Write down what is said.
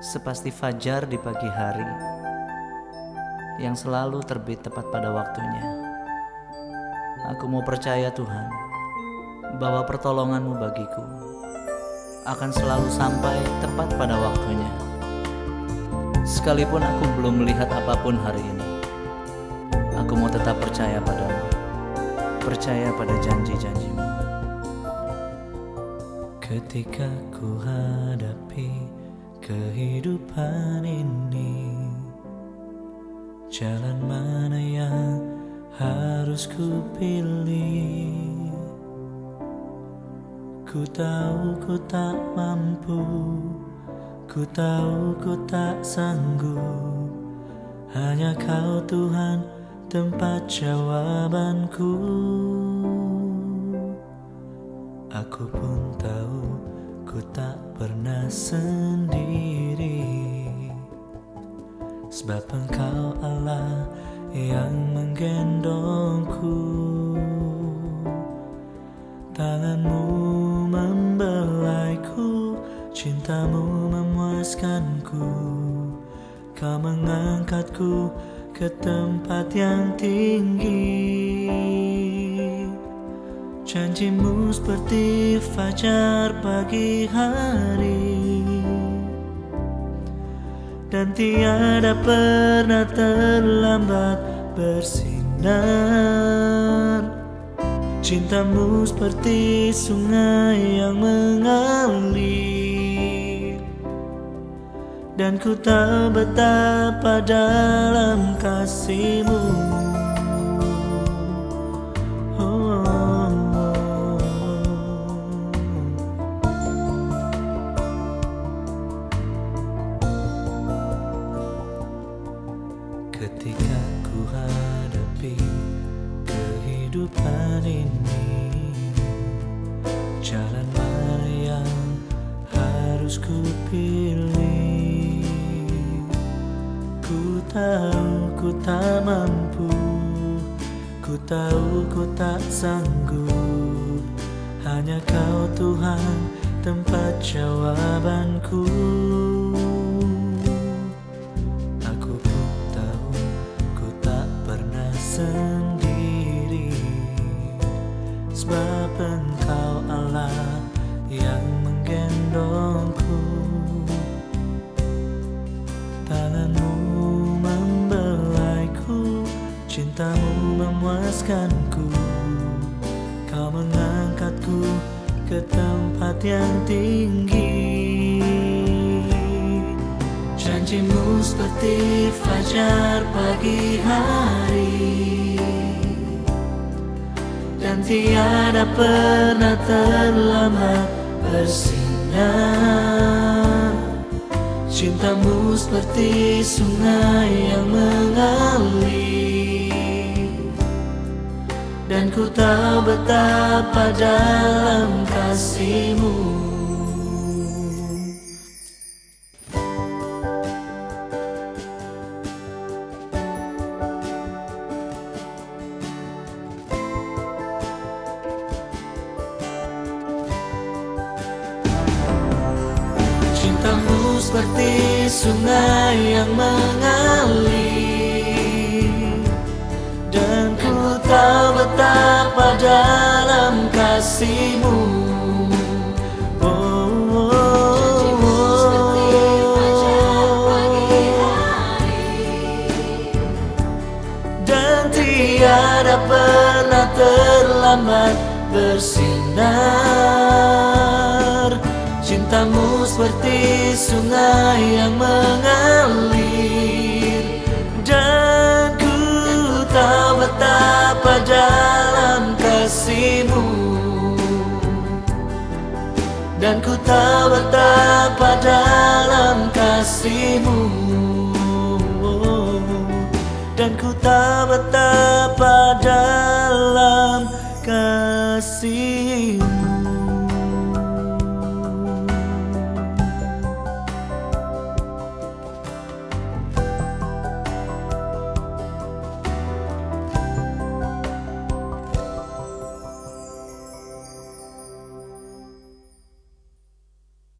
sepasti fajar di pagi hari yang selalu terbit tepat pada waktunya. Aku mau percaya Tuhan bahwa pertolongan-Mu bagiku akan selalu sampai tepat pada waktunya. Sekalipun aku belum melihat apapun hari ini, aku mau tetap percaya padamu, percaya pada janji-janji-Mu. Ketika ku hadapi kehidupan ini, jalan mana yang harus ku pilih? Ku tahu ku tak mampu, ku tahu ku tak sanggup. Hanya Kau Tuhan tempat jawabanku. Aku pun tahu ku tak pernah sendiri, sebab Engkau Allah yang menggendongku. Tangan-Mu membelaiku, cinta-Mu memuaskanku. Kau mengangkatku ke tempat yang tinggi. Janji-Mu seperti fajar pagi hari, dan tiada pernah terlambat bersinar. Cinta-Mu seperti sungai yang mengalir, dan ku tahu betapa dalam kasih-Mu. Ketika ku hadapi kehidupan ini, jalan mana yang harus ku pilih? Ku tahu ku tak mampu, ku tahu ku tak sanggup. Hanya Kau Tuhan tempat jawabanku. Sendiri, sebab Engkau Allah yang menggendongku. Tangan-Mu membelaiku, cinta-Mu memuaskanku. Kau mengangkatku ke tempat yang tinggi. Janji-Mu seperti fajar pagi hari, dan tiada pernah terlambat bersinar. Cinta-Mu seperti sungai yang mengalir, dan ku tahu betapa dalam kasih-Mu. Cinta-Mu seperti sungai yang mengalir, dan ku tahu betapa dalam kasih-Mu. Dan tiada pernah terlambat bersinar. Cinta-Mu seperti sungai yang mengalir, dan ku tahu betapa dalam kasih-Mu. Dan ku tahu betapa dalam kasih-Mu. Dan ku tahu betapa dalam kasih-Mu.